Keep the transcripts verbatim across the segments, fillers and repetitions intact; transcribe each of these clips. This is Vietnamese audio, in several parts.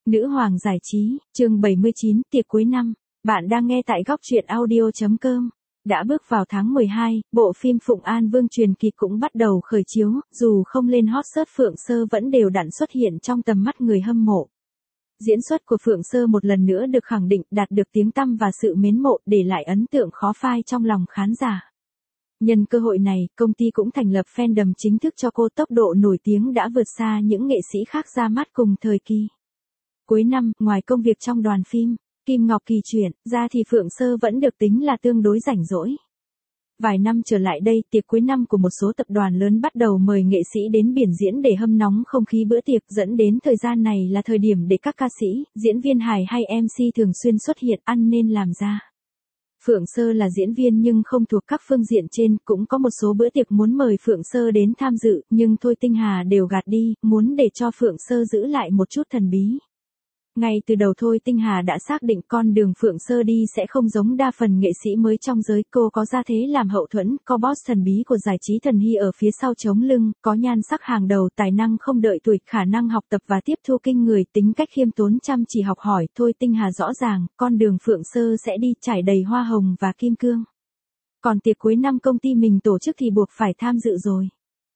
Nữ hoàng giải trí, chương bảy mươi chín, tiệc cuối năm. Bạn đang nghe tại góc truyện audio chấm com. Đã bước vào tháng mười hai, bộ phim Phụng An Vương truyền kỳ cũng bắt đầu khởi chiếu, dù không lên hot search Phượng Sơ vẫn đều đặn xuất hiện trong tầm mắt người hâm mộ. Diễn xuất của Phượng Sơ một lần nữa được khẳng định đạt được tiếng tăm và sự mến mộ, để lại ấn tượng khó phai trong lòng khán giả. Nhân cơ hội này, công ty cũng thành lập fandom chính thức cho cô. Tốc độ nổi tiếng đã vượt xa những nghệ sĩ khác ra mắt cùng thời kỳ. Cuối năm, ngoài công việc trong đoàn phim, Kim Ngọc Kỳ chuyển ra thì Phượng Sơ vẫn được tính là tương đối rảnh rỗi. Vài năm trở lại đây, tiệc cuối năm của một số tập đoàn lớn bắt đầu mời nghệ sĩ đến biển diễn để hâm nóng không khí bữa tiệc, dẫn đến thời gian này là thời điểm để các ca sĩ, diễn viên hài hay em xê thường xuyên xuất hiện, ăn nên làm ra. Phượng Sơ là diễn viên nhưng không thuộc các phương diện trên, cũng có một số bữa tiệc muốn mời Phượng Sơ đến tham dự, nhưng Thôi Tinh Hà đều gạt đi, muốn để cho Phượng Sơ giữ lại một chút thần bí. Ngay từ đầu Thôi Tinh Hà đã xác định con đường Phượng Sơ đi sẽ không giống đa phần nghệ sĩ mới trong giới. Cô có gia thế làm hậu thuẫn, có boss thần bí của giải trí Thần Hy ở phía sau chống lưng, có nhan sắc hàng đầu, tài năng không đợi tuổi, khả năng học tập và tiếp thu kinh người, tính cách khiêm tốn chăm chỉ học hỏi. Thôi Tinh Hà rõ ràng, con đường Phượng Sơ sẽ đi trải đầy hoa hồng và kim cương. Còn tiệc cuối năm công ty mình tổ chức thì buộc phải tham dự rồi.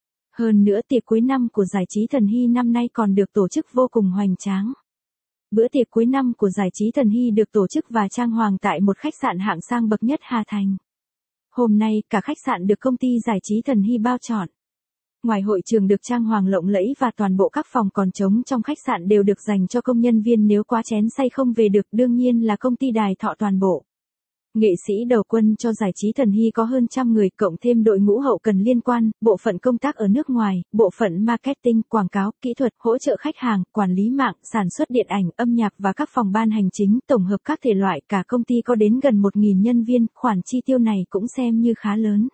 Hơn nữa tiệc cuối năm của giải trí Thần Hy năm nay còn được tổ chức vô cùng hoành tráng. Bữa tiệc cuối năm của giải trí Thần Hy được tổ chức và trang hoàng tại một khách sạn hạng sang bậc nhất Hà Thành. Hôm nay, cả khách sạn được công ty giải trí Thần Hy bao trọn. Ngoài hội trường được trang hoàng lộng lẫy và toàn bộ các phòng còn trống trong khách sạn đều được dành cho công nhân viên nếu quá chén say không về được, đương nhiên là công ty Đài Thọ toàn bộ. Nghệ sĩ đầu quân cho giải trí Thần Hy có hơn trăm người, cộng thêm đội ngũ hậu cần liên quan, bộ phận công tác ở nước ngoài, bộ phận marketing, quảng cáo, kỹ thuật, hỗ trợ khách hàng, quản lý mạng, sản xuất điện ảnh, âm nhạc và các phòng ban hành chính, tổng hợp các thể loại. Cả công ty có đến gần một nghìn nhân viên, khoản chi tiêu này cũng xem như khá lớn.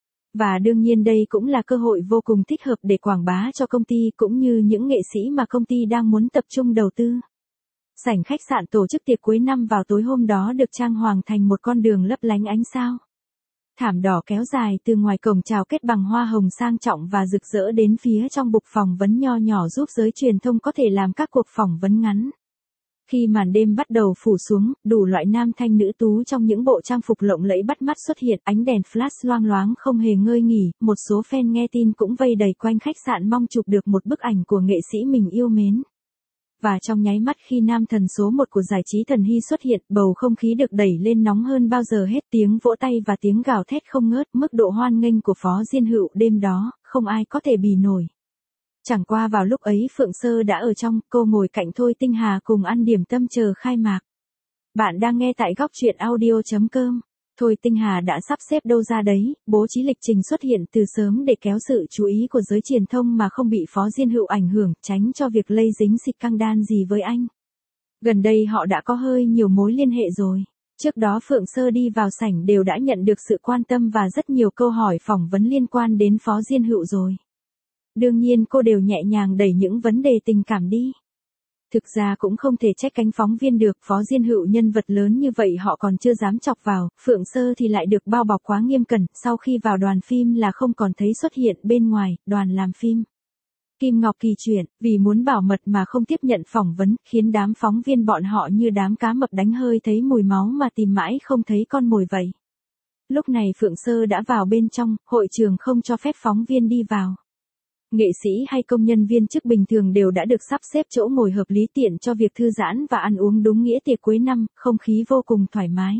Và đương nhiên đây cũng là cơ hội vô cùng thích hợp để quảng bá cho công ty cũng như những nghệ sĩ mà công ty đang muốn tập trung đầu tư. Sảnh khách sạn tổ chức tiệc cuối năm vào tối hôm đó được trang hoàng thành một con đường lấp lánh ánh sao. Thảm đỏ kéo dài từ ngoài cổng chào kết bằng hoa hồng sang trọng và rực rỡ đến phía trong bục phỏng vấn nho nhỏ, giúp giới truyền thông có thể làm các cuộc phỏng vấn ngắn. Khi màn đêm bắt đầu phủ xuống, đủ loại nam thanh nữ tú trong những bộ trang phục lộng lẫy bắt mắt xuất hiện, ánh đèn flash loang loáng không hề ngơi nghỉ, một số fan nghe tin cũng vây đầy quanh khách sạn mong chụp được một bức ảnh của nghệ sĩ mình yêu mến. Và trong nháy mắt khi nam thần số một của giải trí Thần Hy xuất hiện, bầu không khí được đẩy lên nóng hơn bao giờ hết, tiếng vỗ tay và tiếng gào thét không ngớt, mức độ hoan nghênh của Phó Diên Hựu đêm đó, không ai có thể bì nổi. Chẳng qua vào lúc ấy Phượng Sơ đã ở trong, cô ngồi cạnh Thôi Tinh Hà cùng ăn điểm tâm chờ khai mạc. Bạn đang nghe tại góc truyện audio chấm com. Thôi Tinh Hà đã sắp xếp đâu ra đấy, bố trí lịch trình xuất hiện từ sớm để kéo sự chú ý của giới truyền thông mà không bị Phó Diên Hựu ảnh hưởng, tránh cho việc lây dính xịt căng đan gì với anh. Gần đây họ đã có hơi nhiều mối liên hệ rồi. Trước đó Phượng Sơ đi vào sảnh đều đã nhận được sự quan tâm và rất nhiều câu hỏi phỏng vấn liên quan đến Phó Diên Hựu rồi. Đương nhiên cô đều nhẹ nhàng đẩy những vấn đề tình cảm đi. Thực ra cũng không thể trách cánh phóng viên được, Phó Diên Hựu nhân vật lớn như vậy họ còn chưa dám chọc vào, Phượng Sơ thì lại được bao bọc quá nghiêm cẩn, sau khi vào đoàn phim là không còn thấy xuất hiện bên ngoài, đoàn làm phim. Kim Ngọc Kỳ chuyển, vì muốn bảo mật mà không tiếp nhận phỏng vấn, khiến đám phóng viên bọn họ như đám cá mập đánh hơi thấy mùi máu mà tìm mãi không thấy con mồi vậy. Lúc này Phượng Sơ đã vào bên trong, hội trường không cho phép phóng viên đi vào. Nghệ sĩ hay công nhân viên chức bình thường đều đã được sắp xếp chỗ ngồi hợp lý tiện cho việc thư giãn và ăn uống đúng nghĩa tiệc cuối năm, không khí vô cùng thoải mái.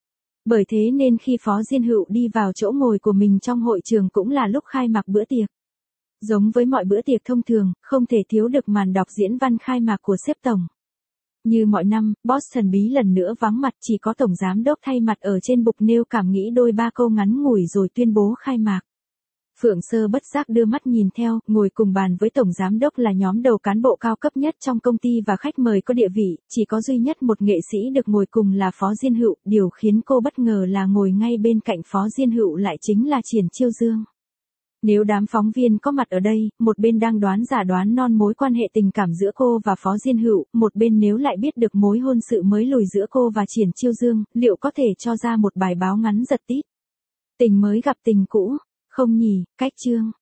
Bởi thế nên khi Phó Diên Hựu đi vào chỗ ngồi của mình trong hội trường cũng là lúc khai mạc bữa tiệc. Giống với mọi bữa tiệc thông thường, không thể thiếu được màn đọc diễn văn khai mạc của sếp tổng. Như mọi năm, boss thần bí lần nữa vắng mặt, chỉ có tổng giám đốc thay mặt ở trên bục nêu cảm nghĩ đôi ba câu ngắn ngủi rồi tuyên bố khai mạc. Phượng Sơ bất giác đưa mắt nhìn theo, ngồi cùng bàn với tổng giám đốc là nhóm đầu cán bộ cao cấp nhất trong công ty và khách mời có địa vị, chỉ có duy nhất một nghệ sĩ được ngồi cùng là Phó Diên Hựu, điều khiến cô bất ngờ là ngồi ngay bên cạnh Phó Diên Hựu lại chính là Triển Chiêu Dương. Nếu đám phóng viên có mặt ở đây, một bên đang đoán giả đoán non mối quan hệ tình cảm giữa cô và Phó Diên Hựu, một bên nếu lại biết được mối hôn sự mới lùi giữa cô và Triển Chiêu Dương, liệu có thể cho ra một bài báo ngắn giật tít. Tình mới gặp tình cũ. Không nhỉ, cách chương.